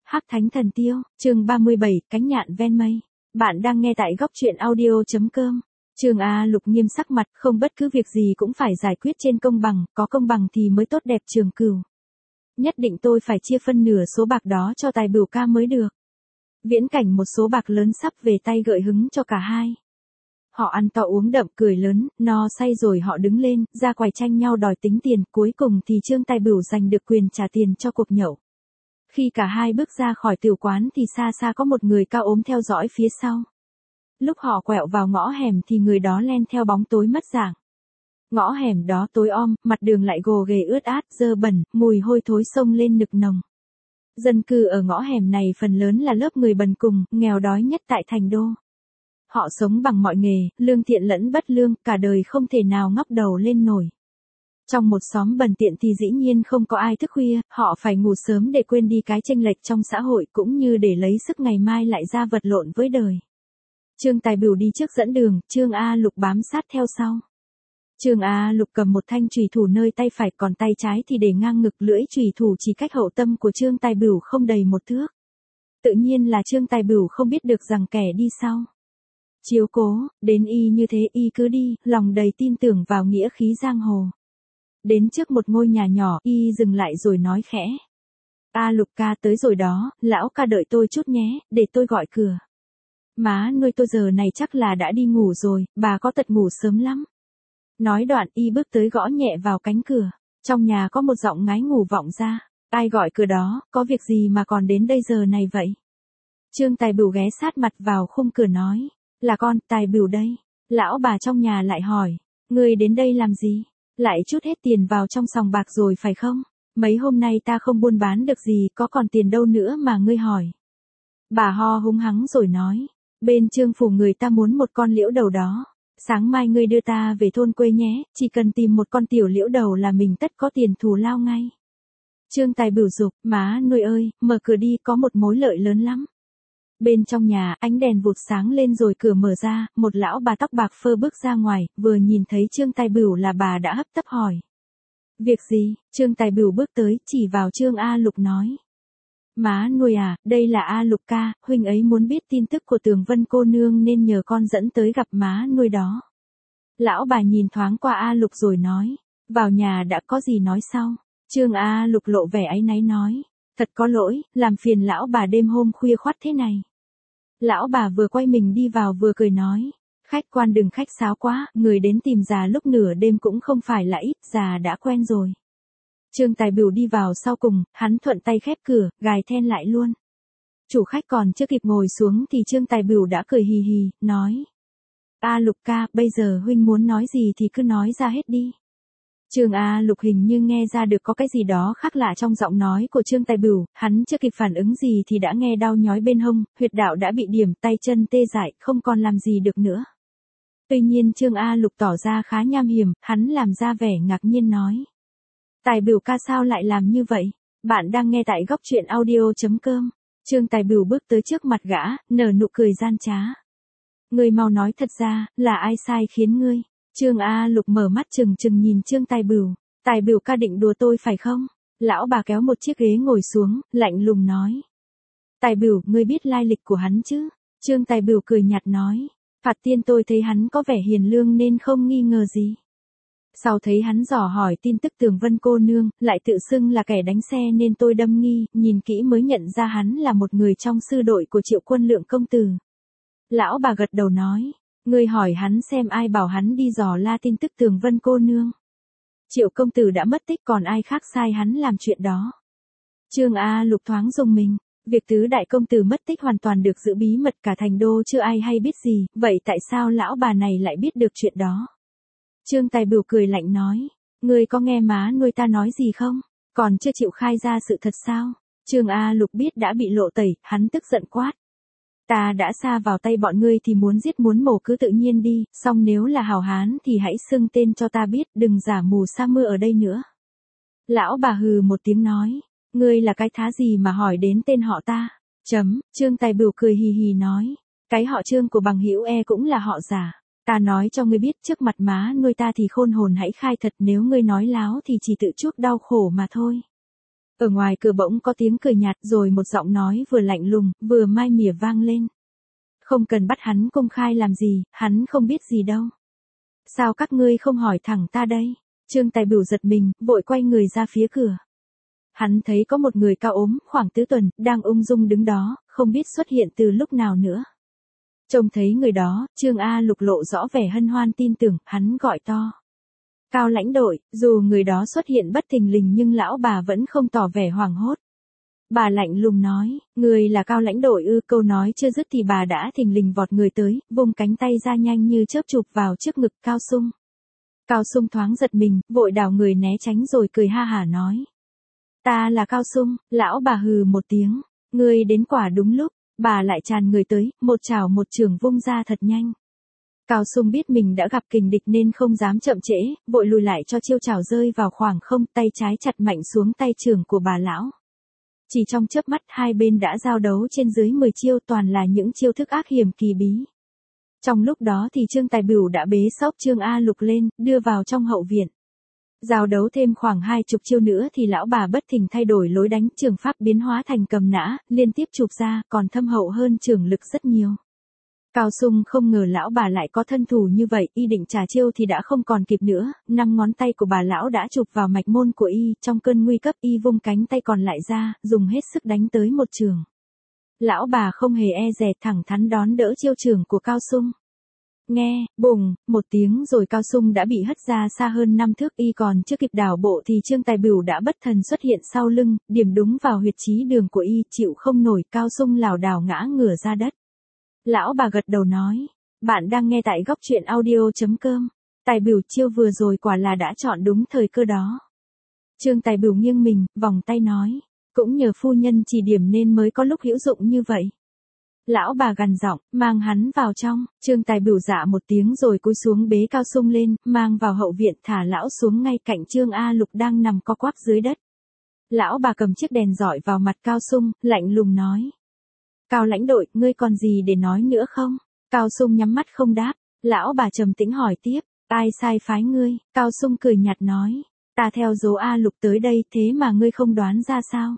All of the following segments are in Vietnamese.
Hắc Thánh Thần Tiêu, chương 37, cánh nhạn ven mây. Bạn đang nghe tại góc truyện audio.com. Trương A Lục nghiêm sắc mặt, không bất cứ việc gì cũng phải giải quyết trên công bằng, có công bằng thì mới tốt đẹp Trường Cửu. Nhất định tôi phải chia phân nửa số bạc đó cho Tài Bửu ca mới được. Viễn Cảnh một số bạc lớn sắp về tay gợi hứng cho cả hai. Họ ăn to uống đậm cười lớn, no say rồi họ đứng lên, ra quầy tranh nhau đòi tính tiền, cuối cùng thì Trương Tài Bửu giành được quyền trả tiền cho cuộc nhậu. Khi cả hai bước ra khỏi tiểu quán thì xa xa có một người cao ốm theo dõi phía sau. Lúc họ quẹo vào ngõ hẻm thì người đó len theo bóng tối mất dạng. Ngõ hẻm đó tối om, mặt đường lại gồ ghề ướt át, dơ bẩn, mùi hôi thối xông lên nực nồng. Dân cư ở ngõ hẻm này phần lớn là lớp người bần cùng, nghèo đói nhất tại thành đô. Họ sống bằng mọi nghề, lương thiện lẫn bất lương, cả đời không thể nào ngóc đầu lên nổi. Trong một xóm bần tiện thì dĩ nhiên không có ai thức khuya, họ phải ngủ sớm để quên đi cái chênh lệch trong xã hội cũng như để lấy sức ngày mai lại ra vật lộn với đời. Trương Tài Bửu đi trước dẫn đường, Trương A Lục bám sát theo sau. Trương A Lục cầm một thanh chùy thủ nơi tay phải, còn tay trái thì để ngang ngực, lưỡi chùy thủ chỉ cách hậu tâm của Trương Tài Bửu không đầy một thước. Tự nhiên là Trương Tài Bửu không biết được rằng kẻ đi sau chiếu cố, đến y như thế y cứ đi, lòng đầy tin tưởng vào nghĩa khí giang hồ. Đến trước một ngôi nhà nhỏ, y dừng lại rồi nói khẽ. A Lục ca tới rồi đó, lão ca đợi tôi chút nhé, để tôi gọi cửa. Má nuôi tôi giờ này chắc là đã đi ngủ rồi, bà có tật ngủ sớm lắm. Nói đoạn y bước tới gõ nhẹ vào cánh cửa, trong nhà có một giọng ngái ngủ vọng ra. Ai gọi cửa đó, có việc gì mà còn đến đây giờ này vậy? Trương Tài Bửu ghé sát mặt vào khung cửa nói. Là con, Tài Bửu đây. Lão bà trong nhà lại hỏi. Ngươi đến đây làm gì? Lại chút hết tiền vào trong sòng bạc rồi phải không? Mấy hôm nay ta không buôn bán được gì, có còn tiền đâu nữa mà ngươi hỏi. Bà ho húng hắng rồi nói. Bên Trương phủ người ta muốn một con liễu đầu đó. Sáng mai ngươi đưa ta về thôn quê nhé, chỉ cần tìm một con tiểu liễu đầu là mình tất có tiền thù lao ngay. Trương Tài Bửu giục, má nuôi ơi, mở cửa đi, có một mối lợi lớn lắm. Bên trong nhà, ánh đèn vụt sáng lên rồi cửa mở ra, một lão bà tóc bạc phơ bước ra ngoài, vừa nhìn thấy Trương Tài Bửu là bà đã hấp tấp hỏi. Việc gì? Trương Tài Bửu bước tới, chỉ vào Trương A Lục nói. Má nuôi à, đây là A Lục ca, huynh ấy muốn biết tin tức của Tường Vân cô nương nên nhờ con dẫn tới gặp má nuôi đó. Lão bà nhìn thoáng qua A Lục rồi nói. Vào nhà đã có gì nói sau? Trương A Lục lộ vẻ áy náy nói. Thật có lỗi, làm phiền lão bà đêm hôm khuya khoắt thế này. Lão bà vừa quay mình đi vào vừa cười nói. Khách quan đừng khách sáo quá, người đến tìm già lúc nửa đêm cũng không phải là ít, già đã quen rồi. Trương Tài Bửu đi vào sau cùng, hắn thuận tay khép cửa, gài then lại luôn. Chủ khách còn chưa kịp ngồi xuống thì Trương Tài Bửu đã cười hì hì, nói. A Lục ca, bây giờ huynh muốn nói gì thì cứ nói ra hết đi. Trương A Lục hình như nghe ra được có cái gì đó khác lạ trong giọng nói của Trương Tài Bửu, hắn chưa kịp phản ứng gì thì đã nghe đau nhói bên hông, huyệt đạo đã bị điểm, tay chân tê dại, không còn làm gì được nữa. Tuy nhiên Trương A Lục tỏ ra khá nham hiểm, hắn làm ra vẻ ngạc nhiên nói. Tài Bửu ca sao lại làm như vậy? Bạn đang nghe tại góc truyện audio.com. Trương Tài Bửu bước tới trước mặt gã, nở nụ cười gian trá. Ngươi mau nói thật ra, là ai sai khiến ngươi? Trương A Lục mở mắt trừng trừng nhìn Trương Tài Bửu. Tài Bửu ca định đùa tôi phải không? Lão bà kéo một chiếc ghế ngồi xuống, lạnh lùng nói. Tài Bửu, ngươi biết lai lịch của hắn chứ? Trương Tài Bửu cười nhạt nói. Phạt tiên tôi thấy hắn có vẻ hiền lương nên không nghi ngờ gì. Sau thấy hắn dò hỏi tin tức Tường Vân cô nương, lại tự xưng là kẻ đánh xe nên tôi đâm nghi, nhìn kỹ mới nhận ra hắn là một người trong sư đội của Triệu Quân Lượng công tử. Lão bà gật đầu nói. Ngươi hỏi hắn xem ai bảo hắn đi dò la tin tức Tường Vân cô nương. Triệu công tử đã mất tích, còn ai khác sai hắn làm chuyện đó. Trương A Lục thoáng rùng mình. Việc tứ đại công tử mất tích hoàn toàn được giữ bí mật, cả thành đô chưa ai hay biết gì, vậy tại sao lão bà này lại biết được chuyện đó? Trương Tài Bửu cười lạnh nói. Ngươi có nghe má nuôi ta nói gì không? Còn chưa chịu khai ra sự thật sao? Trương A Lục biết đã bị lộ tẩy, hắn tức giận quát. Ta đã sa vào tay bọn ngươi thì muốn giết muốn mổ cứ tự nhiên đi, song nếu là hảo hán thì hãy xưng tên cho ta biết, đừng giả mù sa mưa ở đây nữa. Lão bà hừ một tiếng nói. Ngươi là cái thá gì mà hỏi đến tên họ ta? Trương Tài Bửu cười hì hì nói. Cái họ Trương của bằng hữu cũng là họ giả. Ta nói cho ngươi biết, trước mặt má nuôi ta thì khôn hồn hãy khai thật, nếu ngươi nói láo thì chỉ tự chuốc đau khổ mà thôi. Ở ngoài cửa bỗng có tiếng cười nhạt rồi một giọng nói vừa lạnh lùng, vừa mai mỉa vang lên. Không cần bắt hắn công khai làm gì, hắn không biết gì đâu. Sao các ngươi không hỏi thẳng ta đây? Trương Tài Bửu giật mình, vội quay người ra phía cửa. Hắn thấy có một người cao ốm, khoảng tứ tuần, đang ung dung đứng đó, không biết xuất hiện từ lúc nào nữa. Trông thấy người đó, Trương A Lục lộ rõ vẻ hân hoan tin tưởng, hắn gọi to. Cao lãnh đội, dù người đó xuất hiện bất thình lình nhưng lão bà vẫn không tỏ vẻ hoảng hốt. Bà lạnh lùng nói, người là Cao lãnh đội ư? Câu nói chưa dứt thì bà đã thình lình vọt người tới, vung cánh tay ra nhanh như chớp chụp vào trước ngực Cao Sung. Cao Sung thoáng giật mình, vội đảo người né tránh rồi cười ha hả nói. Ta là Cao Sung. Lão bà hừ một tiếng, ngươi đến quả đúng lúc. Bà lại tràn người tới, một chảo một chưởng vung ra thật nhanh. Cao Sung biết mình đã gặp kình địch nên không dám chậm trễ, vội lùi lại cho chiêu chảo rơi vào khoảng không, tay trái chặt mạnh xuống tay chưởng của bà lão. Chỉ trong chớp mắt hai bên đã giao đấu trên dưới 10 chiêu, toàn là những chiêu thức ác hiểm kỳ bí. Trong lúc đó thì Trương Tài Bửu đã bế xốc Trương A Lục lên, đưa vào trong hậu viện. Giao đấu thêm khoảng 20 chiêu nữa thì lão bà bất thình thay đổi lối đánh, trường pháp biến hóa thành cầm nã, liên tiếp chụp ra, còn thâm hậu hơn trường lực rất nhiều. Cao Sung không ngờ lão bà lại có thân thủ như vậy, y định trả chiêu thì đã không còn kịp nữa, 5 ngón tay của bà lão đã chụp vào mạch môn của y, trong cơn nguy cấp y vung cánh tay còn lại ra, dùng hết sức đánh tới một chưởng. Lão bà không hề e dè, thẳng thắn đón đỡ chiêu chưởng của Cao Sung. Nghe, bùng, một tiếng rồi Cao Sung đã bị hất ra xa hơn 5 thước, y còn chưa kịp đảo bộ thì Trương Tài Bửu đã bất thần xuất hiện sau lưng, điểm đúng vào huyệt chí đường của y, chịu không nổi, Cao Sung lảo đảo ngã ngửa ra đất. Lão bà gật đầu nói, bạn đang nghe tại góc truyện audio.com. Tài Bửu chiêu vừa rồi quả là đã chọn đúng thời cơ đó. Trương Tài Bửu nghiêng mình, vòng tay nói, cũng nhờ phu nhân chỉ điểm nên mới có lúc hữu dụng như vậy. Lão bà gằn giọng, mang hắn vào trong. Trương Tài Bửu dạ một tiếng rồi cúi xuống bế Cao Sung lên, mang vào hậu viện, thả lão xuống ngay cạnh Trương A Lục đang nằm co quắp dưới đất. Lão bà cầm chiếc đèn dọi vào mặt Cao Sung, lạnh lùng nói. Cao lãnh đội, ngươi còn gì để nói nữa không? Cao Sung nhắm mắt không đáp. Lão bà trầm tĩnh hỏi tiếp, ai sai phái ngươi? Cao Sung cười nhạt nói, ta theo dấu A Lục tới đây, thế mà ngươi không đoán ra sao?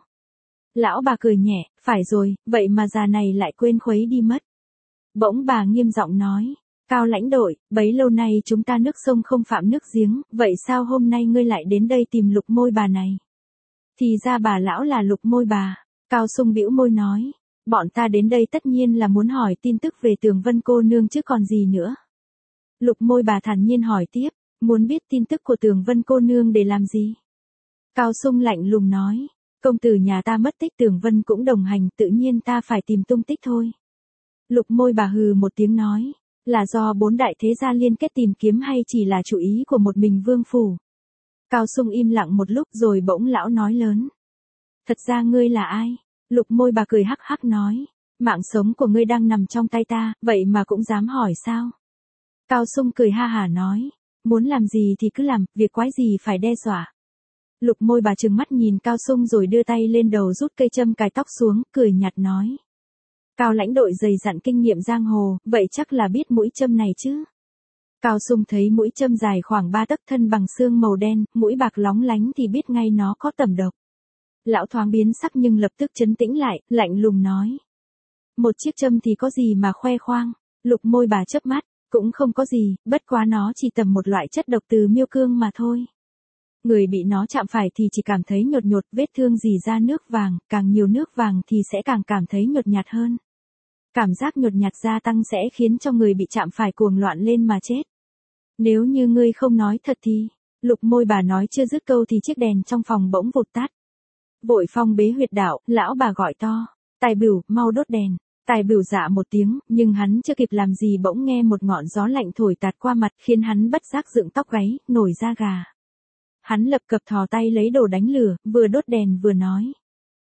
Lão bà cười nhẹ, phải rồi, vậy mà già này lại quên khuấy đi mất. Bỗng bà nghiêm giọng nói, Cao lãnh đội, bấy lâu nay chúng ta nước sông không phạm nước giếng, vậy sao hôm nay ngươi lại đến đây tìm Lục Môi Bà này? Thì ra bà lão là Lục Môi Bà. Cao Sung bĩu môi nói, bọn ta đến đây tất nhiên là muốn hỏi tin tức về Tường Vân cô nương chứ còn gì nữa. Lục Môi Bà thản nhiên hỏi tiếp, muốn biết tin tức của Tường Vân cô nương để làm gì? Cao Sung lạnh lùng nói, công tử nhà ta mất tích, Tường Vân cũng đồng hành, tự nhiên ta phải tìm tung tích thôi. Lục Môi Bà hừ một tiếng nói, là do 4 đại thế gia liên kết tìm kiếm hay chỉ là chủ ý của một mình vương phủ? Cao Sung im lặng một lúc rồi bỗng lão nói lớn. Thật ra ngươi là ai? Lục Môi Bà cười hắc hắc nói, mạng sống của ngươi đang nằm trong tay ta, vậy mà cũng dám hỏi sao? Cao Sung cười ha hả nói, muốn làm gì thì cứ làm, việc quái gì phải đe dọa. Lục Môi Bà trừng mắt nhìn Cao Sung rồi đưa tay lên đầu rút cây châm cài tóc xuống, cười nhạt nói. Cao lãnh đội dày dặn kinh nghiệm giang hồ, vậy chắc là biết mũi châm này chứ. Cao Sung thấy mũi châm dài khoảng 3 tấc, thân bằng xương màu đen, mũi bạc lóng lánh thì biết ngay nó có tẩm độc. Lão thoáng biến sắc nhưng lập tức trấn tĩnh lại, lạnh lùng nói. Một chiếc châm thì có gì mà khoe khoang? Lục Môi Bà chớp mắt, cũng không có gì, bất quá nó chỉ tầm một loại chất độc từ miêu cương mà thôi. Người bị nó chạm phải thì chỉ cảm thấy nhột nhột, vết thương rỉ ra nước vàng, càng nhiều nước vàng thì sẽ càng cảm thấy nhột nhạt hơn. Cảm giác nhột nhạt gia tăng sẽ khiến cho người bị chạm phải cuồng loạn lên mà chết. Nếu như ngươi không nói thật thì, Lục Môi Bà nói chưa dứt câu thì chiếc đèn trong phòng bỗng vụt tắt. Vội phong bế huyệt đạo, lão bà gọi to, Tài Bửu, mau đốt đèn. Tài Bửu dạ một tiếng, nhưng hắn chưa kịp làm gì bỗng nghe một ngọn gió lạnh thổi tạt qua mặt khiến hắn bất giác dựng tóc gáy, nổi da gà. Hắn lập cập thò tay lấy đồ đánh lửa, vừa đốt đèn vừa nói.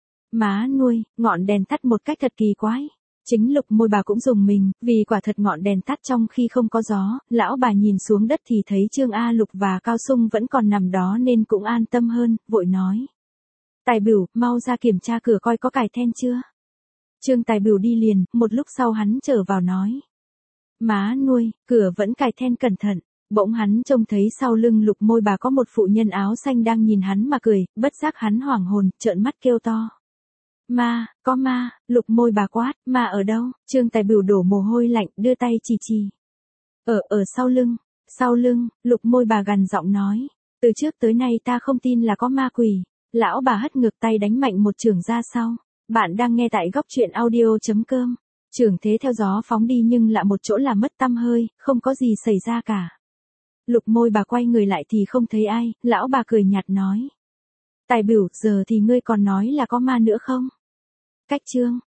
Má nuôi, ngọn đèn tắt một cách thật kỳ quái. Chính Lục Môi Bà cũng dùng mình, vì quả thật ngọn đèn tắt trong khi không có gió, lão bà nhìn xuống đất thì thấy Trương A Lục và Cao Sung vẫn còn nằm đó nên cũng an tâm hơn, vội nói. Tài Bửu, mau ra kiểm tra cửa coi có cài then chưa. Trương Tài Bửu đi liền, một lúc sau hắn trở vào nói. Má nuôi, cửa vẫn cài then cẩn thận. Bỗng hắn trông thấy sau lưng Lục Môi Bà có một phụ nhân áo xanh đang nhìn hắn mà cười, bất giác hắn hoảng hồn, trợn mắt kêu to. Ma, có ma, Lục Môi Bà quát, ma ở đâu? Trương Tài Bửu đổ mồ hôi lạnh, đưa tay chỉ. Ở sau lưng, Lục Môi Bà gằn giọng nói. Từ trước tới nay ta không tin là có ma quỷ. Lão bà hất ngược tay đánh mạnh một chưởng ra sau. Bạn đang nghe tại góc truyện audio.com. Chưởng thế theo gió phóng đi nhưng lạ một chỗ là mất tăm hơi, không có gì xảy ra cả. Lục Môi Bà quay người lại thì không thấy ai, lão bà cười nhạt nói. Tài Bửu, giờ thì ngươi còn nói là có ma nữa không? Cách chương.